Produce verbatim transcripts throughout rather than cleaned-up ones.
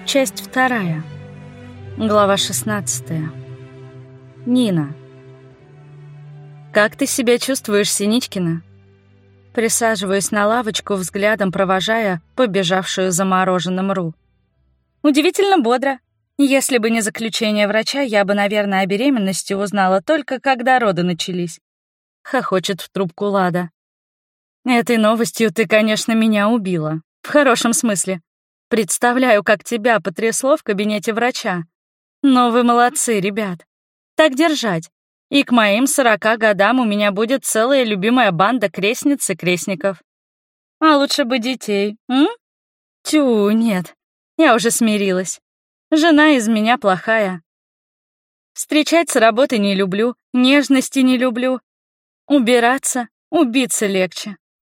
Часть вторая. Глава шестнадцатая. Нина. «Как ты себя чувствуешь, Синичкина?» Присаживаюсь на лавочку, взглядом провожая побежавшую за мороженым Ру. «Удивительно бодро. Если бы не заключение врача, я бы, наверное, о беременности узнала только, когда роды начались». Хохочет в трубку Лада. «Этой новостью ты, конечно, меня убила. В хорошем смысле. Представляю, как тебя потрясло в кабинете врача. Но вы молодцы, ребят. Так держать. И к моим сорока годам у меня будет целая любимая банда крестниц и крестников. А лучше бы детей, м? Тю, нет. Я уже смирилась. Жена из меня плохая. Встречать с работы не люблю, нежности не люблю. Убираться, убиться легче.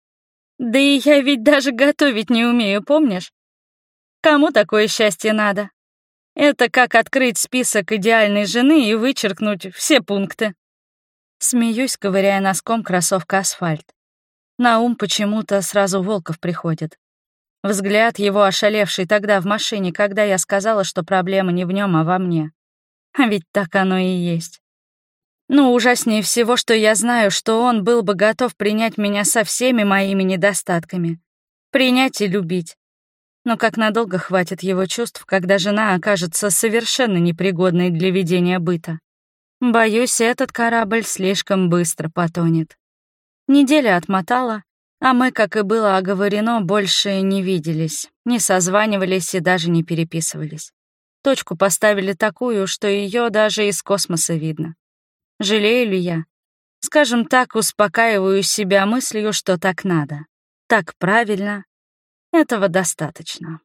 Да и я ведь даже готовить не умею, помнишь? Кому такое счастье надо? Это как открыть список идеальной жены и вычеркнуть все пункты. Смеюсь, ковыряя носком кроссовка асфальт. На ум почему-то сразу Волков приходит. Взгляд его ошалевший тогда в машине, когда я сказала, что проблема не в нем, а во мне. А ведь так оно и есть. Ну, ужаснее всего, что я знаю, что он был бы готов принять меня со всеми моими недостатками. Принять и любить. Но как надолго хватит его чувств, когда жена окажется совершенно непригодной для ведения быта? Боюсь, этот корабль слишком быстро потонет. Неделя отмотала, а мы, как и было оговорено, больше не виделись, не созванивались и даже не переписывались. Точку поставили такую, что ее даже из космоса видно. Жалею ли я? Скажем так, успокаиваю себя мыслью, что так надо. Так правильно. Этого достаточно.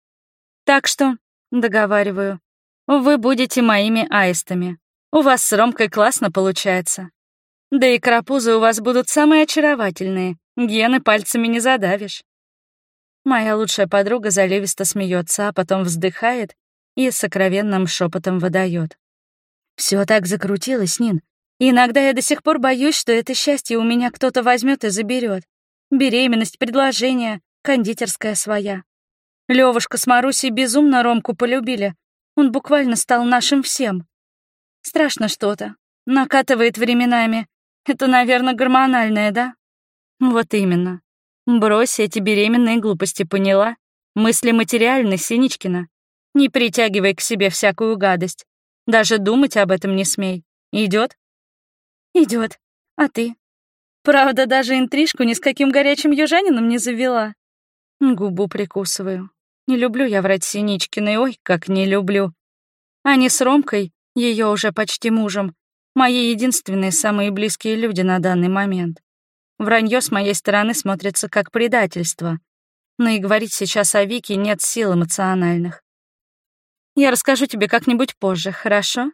Так что, договариваю, вы будете моими аистами. У вас с Ромкой классно получается. Да и карапузы у вас будут самые очаровательные. Гены пальцами не задавишь. Моя лучшая подруга заливисто смеется, а потом вздыхает и сокровенным шепотом выдает. Все так закрутилось, Нин. Иногда я до сих пор боюсь, что это счастье у меня кто-то возьмет и заберет. Беременность, предложение, кондитерская своя. Левушка с Марусей безумно Ромку полюбили. Он буквально стал нашим всем. Страшно что-то. Накатывает временами. Это, наверное, гормональное, да? Вот именно. Брось эти беременные глупости, поняла? Мысли материальны, Синичкина. Не притягивай к себе всякую гадость. Даже думать об этом не смей. Идет? Идет. А ты? Правда, даже интрижку ни с каким горячим южанином не завела. Губу прикусываю. Не люблю я врать Синичкиной, ой, как не люблю. Они с Ромкой, ее уже почти мужем, мои единственные самые близкие люди на данный момент. Вранье с моей стороны смотрится как предательство. Но и говорить сейчас о Вике нет сил эмоциональных. Я расскажу тебе как-нибудь позже, хорошо?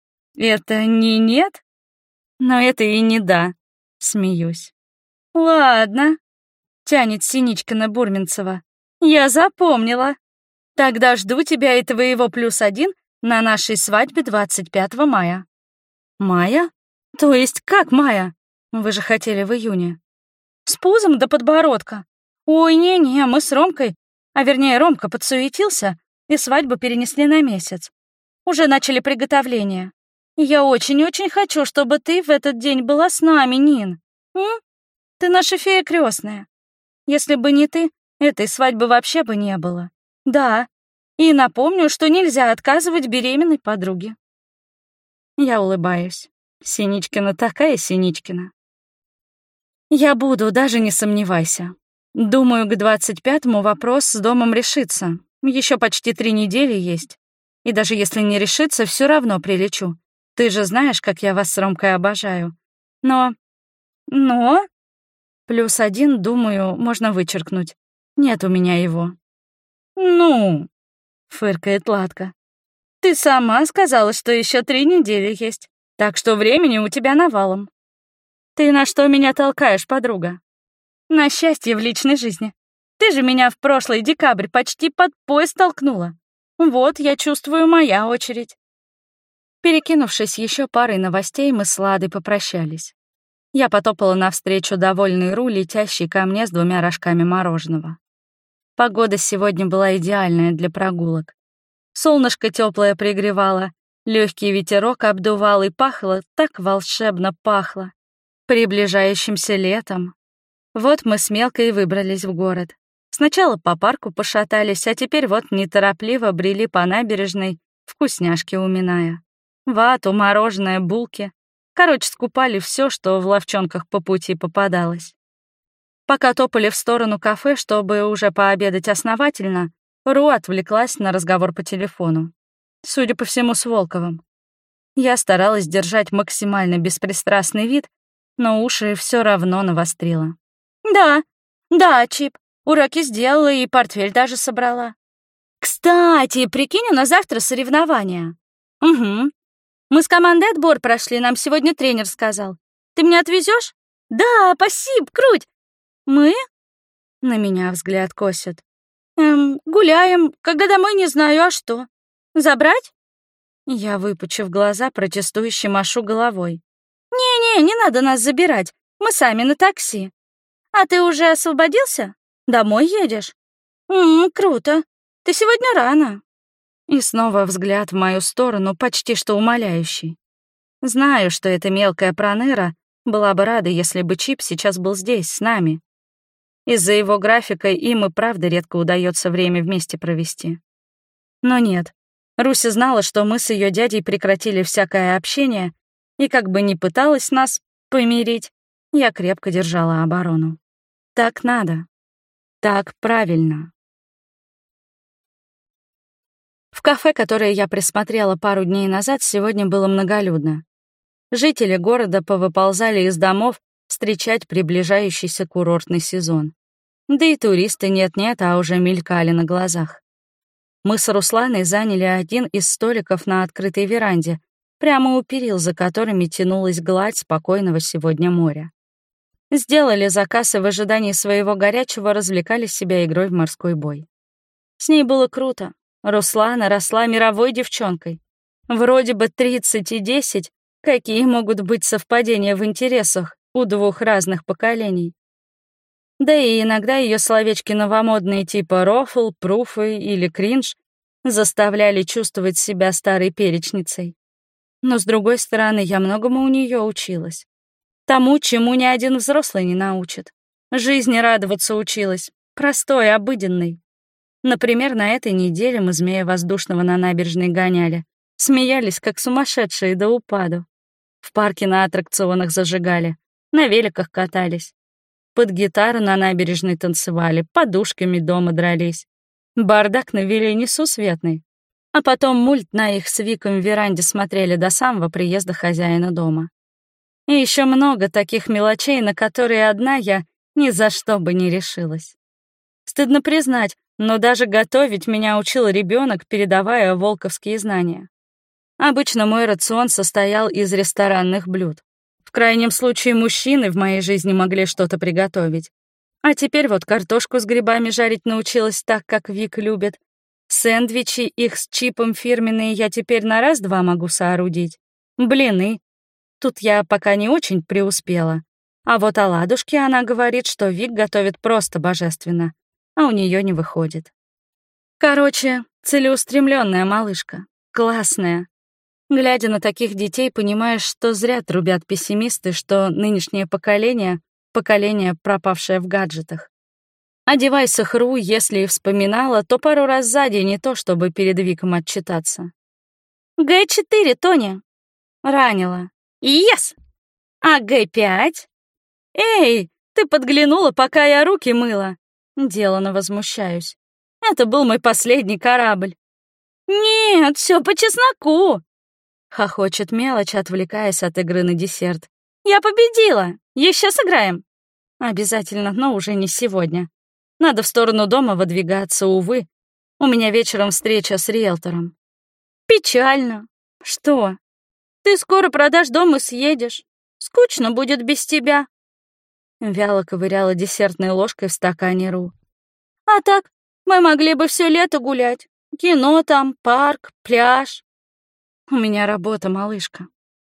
Это не нет? Но это и не да. Смеюсь. Ладно. Тянет Синичкина Бурминцева. Я запомнила. Тогда жду тебя и твоего плюс один на нашей свадьбе двадцать пятого мая. Мая? То есть как мая? Вы же хотели в июне. С пузом до подбородка. Ой, не-не, мы с Ромкой, а вернее Ромка подсуетился, и свадьбу перенесли на месяц. Уже начали приготовления. Я очень-очень хочу, чтобы ты в этот день была с нами, Нин. М? Ты наша фея крестная. Если бы не ты, этой свадьбы вообще бы не было. Да. И напомню, что нельзя отказывать беременной подруге. Я улыбаюсь. Синичкина такая Синичкина. Я буду, даже не сомневайся. Думаю, к двадцать пятому вопрос с домом решится. Еще почти три недели есть. И даже если не решится, все равно прилечу. Ты же знаешь, как я вас с Ромкой обожаю. Но... Но... Плюс один, думаю, можно вычеркнуть. Нет у меня его. Ну... Фыркает Ладка. Ты сама сказала, что еще три недели есть. Так что времени у тебя навалом. Ты на что меня толкаешь, подруга? На счастье в личной жизни. Ты же меня в прошлый декабрь почти под пояс толкнула. Вот, я чувствую, моя очередь. Перекинувшись еще парой новостей, мы с Ладой попрощались. Я потопала навстречу довольной Ру, летящей ко мне с двумя рожками мороженого. Погода сегодня была идеальная для прогулок. Солнышко теплое пригревало, легкий ветерок обдувал и пахло, так волшебно пахло, приближающимся летом. Вот мы с Мелкой выбрались в город. Сначала по парку пошатались, а теперь вот неторопливо брели по набережной, вкусняшки уминая. Вату, мороженое, булки. Короче, скупали все, что в лавчонках по пути попадалось. Пока топали в сторону кафе, чтобы уже пообедать основательно, Ру отвлеклась на разговор по телефону. Судя по всему, с Волковым. Я старалась держать максимально беспристрастный вид, но уши все равно навострила. «Да, да, Чип, уроки сделала и портфель даже собрала. Кстати, прикинь, у нас завтра соревнования». «Угу. Мы с командой отбор прошли, нам сегодня тренер сказал. Ты меня отвезешь? «Да, спасибо, круть». «Мы?» — на меня взгляд косит. «Эм, гуляем, когда домой не знаю, а что? Забрать?» Я, выпучив глаза, протестующе машу головой. «Не-не, не надо нас забирать, мы сами на такси. А ты уже освободился? Домой едешь?» «Ммм, круто. Ты сегодня рано». И снова взгляд в мою сторону, почти что умоляющий. Знаю, что эта мелкая проныра была бы рада, если бы Чип сейчас был здесь, с нами. Из-за его графика им и правда редко удается время вместе провести. Но нет, Руся знала, что мы с ее дядей прекратили всякое общение, и как бы ни пыталась нас помирить, я крепко держала оборону. Так надо. Так правильно. В кафе, которое я присмотрела пару дней назад, сегодня было многолюдно. Жители города повыползали из домов встречать приближающийся курортный сезон. Да и туристы нет-нет, а уже мелькали на глазах. Мы с Русланой заняли один из столиков на открытой веранде, прямо у перил, за которыми тянулась гладь спокойного сегодня моря. Сделали заказ и в ожидании своего горячего развлекали себя игрой в морской бой. С ней было круто. Руслана росла мировой девчонкой. Вроде бы тридцать и десять, какие могут быть совпадения в интересах у двух разных поколений. Да и иногда ее словечки новомодные типа рофл, пруфы или кринж заставляли чувствовать себя старой перечницей. Но, с другой стороны, я многому у нее училась. Тому, чему ни один взрослый не научит. Жизни радоваться училась, простой, обыденной. Например, на этой неделе мы змея воздушного на набережной гоняли, смеялись, как сумасшедшие до упаду. В парке на аттракционах зажигали, на великах катались. Под гитару на набережной танцевали, подушками дома дрались. Бардак навели несусветный. А потом мульт на их с Виком в веранде смотрели до самого приезда хозяина дома. И еще много таких мелочей, на которые одна я ни за что бы не решилась. Стыдно признать, но даже готовить меня учил ребенок, передавая волковские знания. Обычно мой рацион состоял из ресторанных блюд. В крайнем случае, мужчины в моей жизни могли что-то приготовить. А теперь вот картошку с грибами жарить научилась так, как Вик любит. Сэндвичи, их с Чипом фирменные, я теперь на раз-два могу соорудить. Блины. Тут я пока не очень преуспела. А вот оладушки она говорит, что Вик готовит просто божественно, а у нее не выходит. Короче, целеустремленная малышка. Классная. Глядя на таких детей, понимаешь, что зря трубят пессимисты, что нынешнее поколение — поколение, пропавшее в гаджетах. О девайсах Ру, если и вспоминала, то пару раз за день, не то чтобы перед Виком отчитаться. Гэ четыре, Тоня. Ранила. Yes! А Гэ пять? Эй, ты подглянула, пока я руки мыла. Делано возмущаюсь. Это был мой последний корабль. Нет, все по чесноку. Хохочет мелочь, отвлекаясь от игры на десерт. «Я победила! Еще сыграем!» «Обязательно, но уже не сегодня. Надо в сторону дома выдвигаться, увы. У меня вечером встреча с риэлтором». «Печально». «Что?» «Ты скоро продашь дом и съедешь. Скучно будет без тебя». Вяло ковыряла десертной ложкой в стакане Ру. «А так, мы могли бы все лето гулять. Кино там, парк, пляж». «У меня работа, малышка».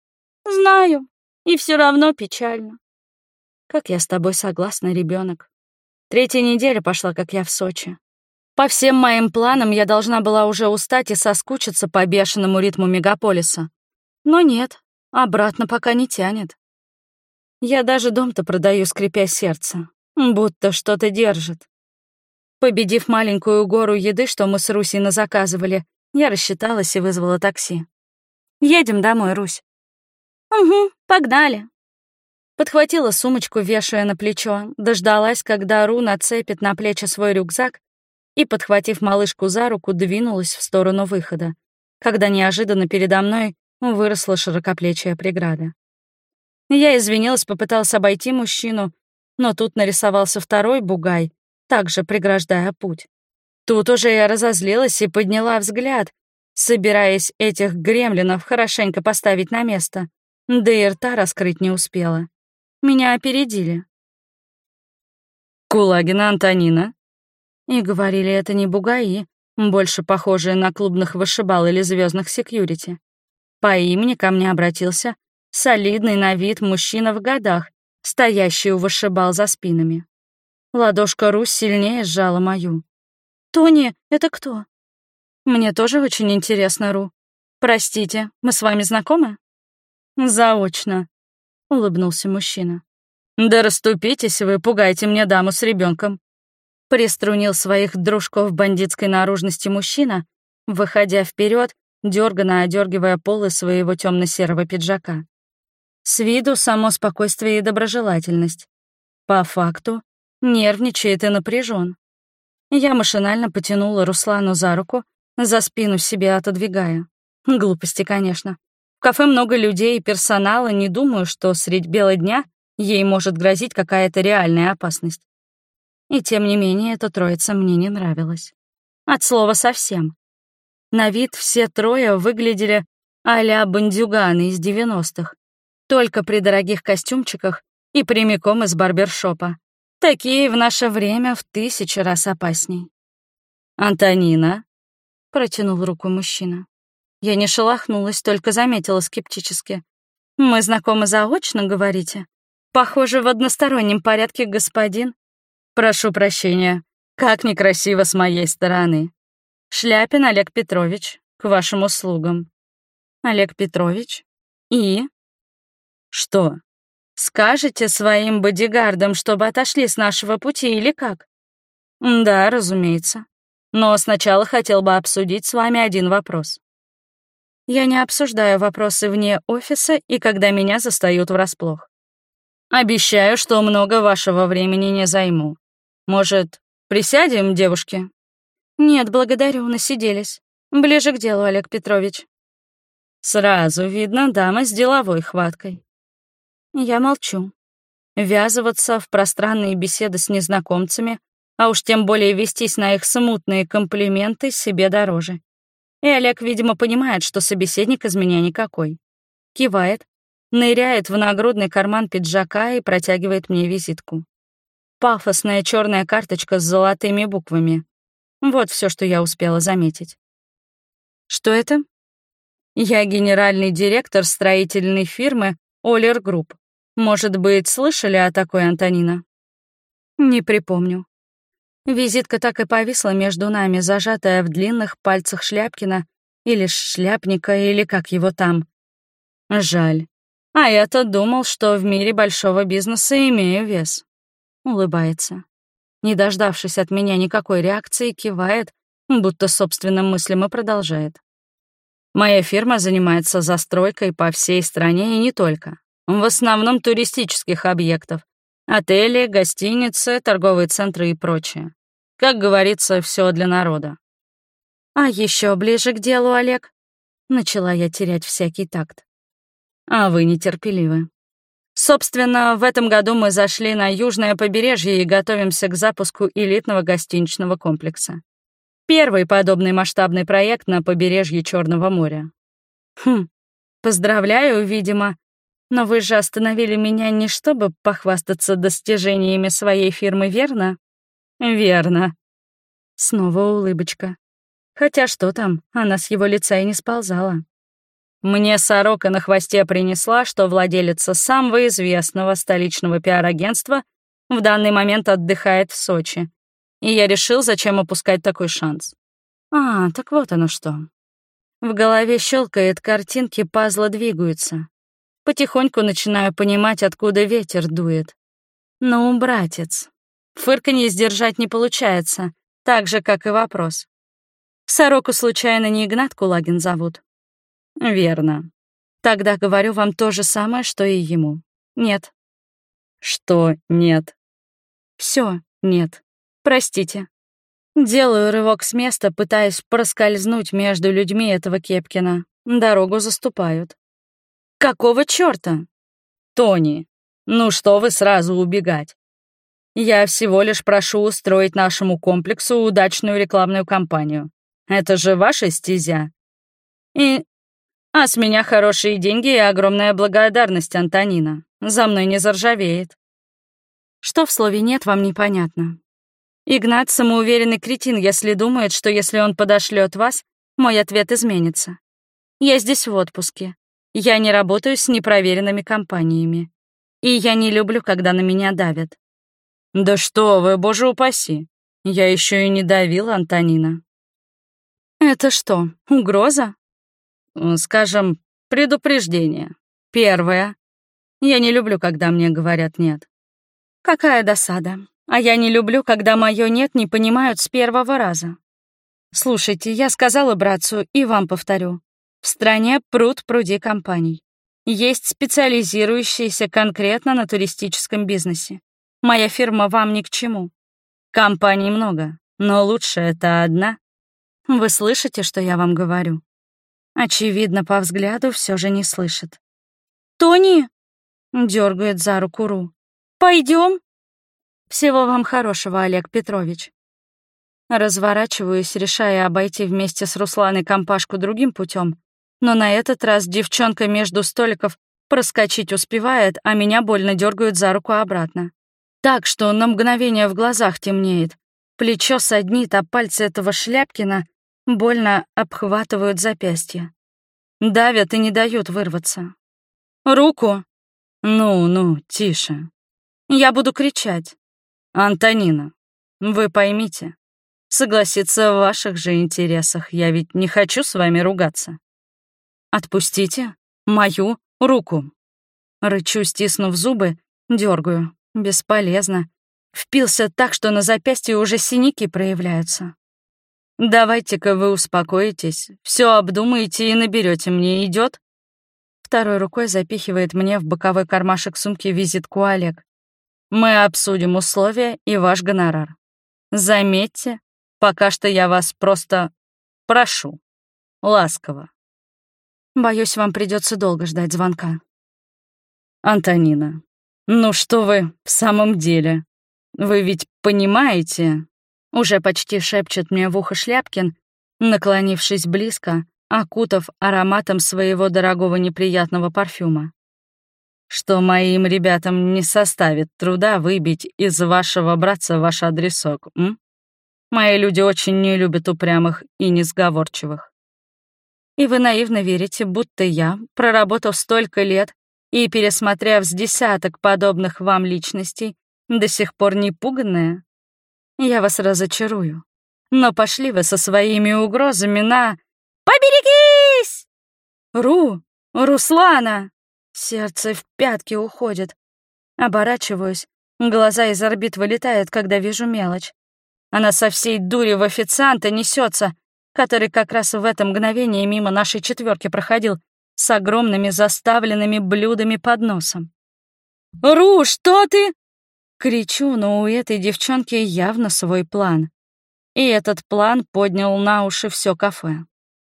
«Знаю, и все равно печально». «Как я с тобой согласна, ребенок. Третья неделя пошла, как я в Сочи. По всем моим планам я должна была уже устать и соскучиться по бешеному ритму мегаполиса. Но нет, обратно пока не тянет. Я даже дом-то продаю, скрипя сердце, будто что-то держит. Победив маленькую гору еды, что мы с Русей назаказывали, я рассчиталась и вызвала такси. «Едем домой, Русь». «Угу, погнали». Подхватила сумочку, вешая на плечо, дождалась, когда Ру нацепит на плечи свой рюкзак и, подхватив малышку за руку, двинулась в сторону выхода, когда неожиданно передо мной выросла широкоплечья преграда. Я извинилась, попыталась обойти мужчину, но тут нарисовался второй бугай, также преграждая путь. Тут уже я разозлилась и подняла взгляд, собираясь этих гремлинов хорошенько поставить на место, да и рта раскрыть не успела. Меня опередили. «Кулагина Антонина». И говорили это не бугаи, больше похожие на клубных вышибал или звездных секьюрити. По имени ко мне обратился солидный на вид мужчина в годах, стоящий у вышибал за спинами. Ладошка Русь сильнее сжала мою. «Тони, это кто?» «Мне тоже очень интересно, Ру. Простите, мы с вами знакомы?» «Заочно», — улыбнулся мужчина. «Да расступитесь вы, пугаете мне даму с ребенком. Приструнил своих дружков бандитской наружности мужчина, выходя вперед, дёрганно одергивая полы своего темно-серого пиджака. С виду само спокойствие и доброжелательность. По факту нервничает и напряжен. Я машинально потянула Руслану за руку, за спину себе отодвигая. Глупости, конечно. В кафе много людей и персонала, не думаю, что средь бела дня ей может грозить какая-то реальная опасность. И тем не менее, эта троица мне не нравилась. От слова совсем. На вид все трое выглядели а-ля бандюганы из девяностых, только при дорогих костюмчиках и прямиком из барбершопа. Такие в наше время в тысячу раз опасней. «Антонина», — протянул руку мужчина. Я не шелохнулась, только заметила скептически. «Мы знакомы заочно, говорите? Похоже, в одностороннем порядке, господин». «Прошу прощения, как некрасиво с моей стороны. Шляпин Олег Петрович, к вашим услугам». «Олег Петрович? И?» «Что? Скажете своим бодигардам, чтобы отошли с нашего пути или как?» «Да, разумеется. Но сначала хотел бы обсудить с вами один вопрос». Я не обсуждаю вопросы вне офиса и когда меня застают врасплох. Обещаю, что много вашего времени не займу. Может, присядем, девушки? Нет, благодарю, насиделись. Ближе к делу, Олег Петрович. Сразу видно, дама с деловой хваткой. Я молчу. Ввязываться в пространные беседы с незнакомцами, а уж тем более вестись на их смутные комплименты, себе дороже. И Олег, видимо, понимает, что собеседник из меня никакой. Кивает, ныряет в нагрудный карман пиджака и протягивает мне визитку. Пафосная черная карточка с золотыми буквами. Вот все, что я успела заметить. Что это? Я генеральный директор строительной фирмы «Олер Групп». Может быть, слышали о такой, Антонина? Не припомню. Визитка так и повисла между нами, зажатая в длинных пальцах Шляпкина или Шляпника, или как его там. Жаль. А я-то думал, что в мире большого бизнеса имею вес. Улыбается. Не дождавшись от меня никакой реакции, кивает, будто собственным мыслям и продолжает. Моя фирма занимается застройкой по всей стране и не только. В основном туристических объектов. Отели, гостиницы, торговые центры и прочее. Как говорится, все для народа. А еще ближе к делу, Олег. Начала я терять всякий такт. А вы нетерпеливы. Собственно, в этом году мы зашли на южное побережье и готовимся к запуску элитного гостиничного комплекса. Первый подобный масштабный проект на побережье Черного моря. Хм, поздравляю, видимо. Но вы же остановили меня не чтобы похвастаться достижениями своей фирмы, верно? Верно. Снова улыбочка. Хотя что там, она с его лица и не сползала. Мне сорока на хвосте принесла, что владелица самого известного столичного пиар-агентства в данный момент отдыхает в Сочи. И я решил, зачем упускать такой шанс. А, так вот оно что. В голове щелкает, картинки пазла двигаются. Потихоньку начинаю понимать, откуда ветер дует. Ну, братец, фырканье сдержать не получается, так же, как и вопрос. Сороку случайно не Игнат Кулагин зовут? Верно. Тогда говорю вам то же самое, что и ему. Нет. Что нет? Все нет. Простите. Делаю рывок с места, пытаясь проскользнуть между людьми этого Кепкина. Дорогу заступают. Какого чёрта? Тони, ну что вы сразу убегать? Я всего лишь прошу устроить нашему комплексу удачную рекламную кампанию. Это же ваша стезя. И... А с меня хорошие деньги и огромная благодарность, Антонина. За мной не заржавеет. Что в слове «нет» вам непонятно? Игнат — самоуверенный кретин, если думает, что если он подошлёт вас, мой ответ изменится. Я здесь в отпуске. Я не работаю с непроверенными компаниями. И я не люблю, когда на меня давят. Да что вы, боже упаси. Я ещё и не давила, Антонина. Это что, угроза? Скажем, предупреждение. Первое. Я не люблю, когда мне говорят «нет». Какая досада. А я не люблю, когда моё «нет» не понимают с первого раза. Слушайте, я сказала братцу и вам повторю. В стране пруд-пруди компаний. Есть специализирующиеся конкретно на туристическом бизнесе. Моя фирма вам ни к чему. Компаний много, но лучше это одна. Вы слышите, что я вам говорю? Очевидно, по взгляду все же не слышит. «Тони!» — дергает за руку Ру. «Пойдем?» «Всего вам хорошего, Олег Петрович». Разворачиваюсь, решая обойти вместе с Русланой компашку другим путем, но на этот раз девчонка между столиков проскочить успевает, а меня больно дергают за руку обратно. Так что на мгновение в глазах темнеет, плечо саднит, а пальцы этого Шляпкина больно обхватывают запястье. Давят и не дают вырваться. «Руку!» «Ну-ну, тише. Я буду кричать. Антонина, вы поймите, согласиться в ваших же интересах. Я ведь не хочу с вами ругаться. Отпустите мою руку». Рычу, стиснув зубы, дергаю. Бесполезно. Впился так, что на запястье уже синяки проявляются. «Давайте-ка вы успокоитесь, все обдумаете и наберете. Мне идет. Второй рукой запихивает мне в боковой кармашек сумки визитку Олег. «Мы обсудим условия и ваш гонорар. Заметьте, пока что я вас просто прошу. Ласково». Боюсь, вам придется долго ждать звонка. «Антонина, ну что вы в самом деле? Вы ведь понимаете?» Уже почти шепчет мне в ухо Шляпкин, наклонившись близко, окутав ароматом своего дорогого неприятного парфюма. «Что моим ребятам не составит труда выбить из вашего братца ваш адресок, м? Мои люди очень не любят упрямых и несговорчивых». И вы наивно верите, будто я, проработав столько лет и пересмотрев с десяток подобных вам личностей, до сих пор не пуганная? Я вас разочарую. Но пошли вы со своими угрозами на... «Поберегись!» «Ру! Руслана!» Сердце в пятки уходит. Оборачиваюсь, глаза из орбит вылетают, когда вижу мелочь. Она со всей дури в официанта несется, который как раз в это мгновение мимо нашей четверки проходил с огромными заставленными блюдами под носом. «Ру, что ты?» Кричу, но у этой девчонки явно свой план. И этот план поднял на уши все кафе.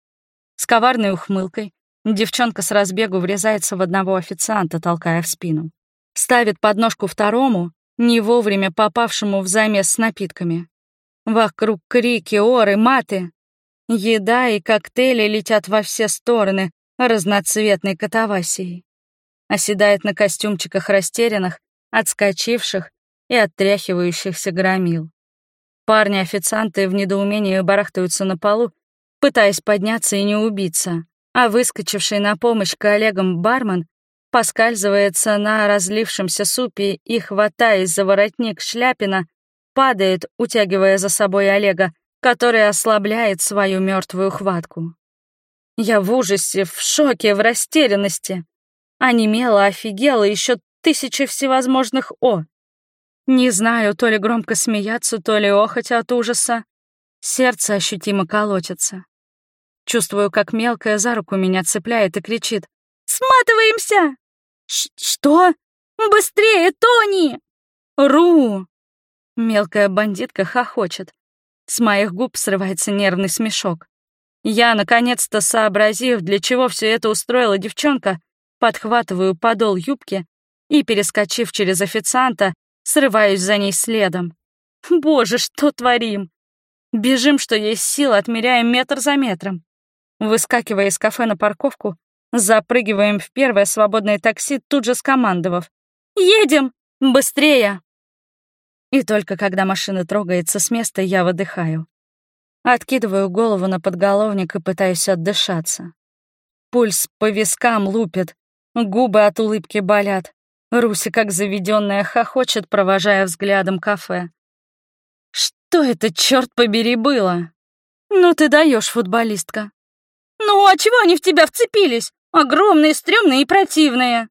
С коварной ухмылкой девчонка с разбегу врезается в одного официанта, толкая в спину. Ставит подножку второму, не вовремя попавшему в замес с напитками. Вокруг крики, оры, маты. Еда и коктейли летят во все стороны разноцветной катавасией. Оседает на костюмчиках растерянных, отскочивших и оттряхивающихся громил. Парни-официанты в недоумении барахтаются на полу, пытаясь подняться и не убиться, а выскочивший на помощь коллегам бармен поскальзывается на разлившемся супе и, хватаясь за воротник Шляпина, падает, утягивая за собой Олега, который ослабляет свою мертвую хватку. Я в ужасе, в шоке, в растерянности. Онемела, офигела, еще тысячи всевозможных «о». Не знаю, то ли громко смеяться, то ли охоть от ужаса. Сердце ощутимо колотится. Чувствую, как мелкая за руку меня цепляет и кричит: «Сматываемся!» Ш «Что? Быстрее, Тони!» «Ру!» Мелкая бандитка хохочет. С моих губ срывается нервный смешок. Я, наконец-то сообразив, для чего все это устроила девчонка, подхватываю подол юбки и, перескочив через официанта, срываюсь за ней следом. Боже, что творим? Бежим, что есть сил, отмеряем метр за метром. Выскакивая из кафе на парковку, запрыгиваем в первое свободное такси, тут же скомандовав: «Едем! Быстрее!» И только когда машина трогается с места, я выдыхаю. Откидываю голову на подголовник и пытаюсь отдышаться. Пульс по вискам лупит, губы от улыбки болят. Руся, как заведенная, хохочет, провожая взглядом кафе. Что это, черт побери, было? Ну ты даешь, футболистка. Ну, а чего они в тебя вцепились? Огромные, стрёмные и противные.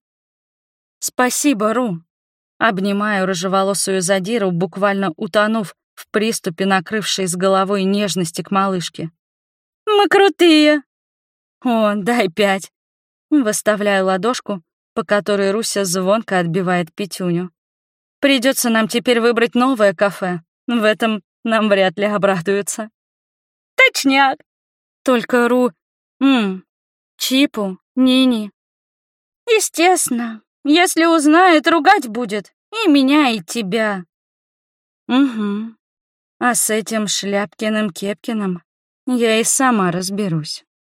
Спасибо, Ру. Обнимаю рыжеволосую задиру, буквально утонув в приступе накрывшей с головой нежности к малышке. Мы крутые. О, дай пять. Выставляю ладошку, по которой Руся звонко отбивает пятюню. Придется нам теперь выбрать новое кафе. В этом нам вряд ли обрадуются. Точняк. Только Ру... Ммм, Чипу, Нини. Естественно. Если узнает, ругать будет. И меня, и тебя. Угу. А с этим Шляпкиным-Кепкиным я и сама разберусь.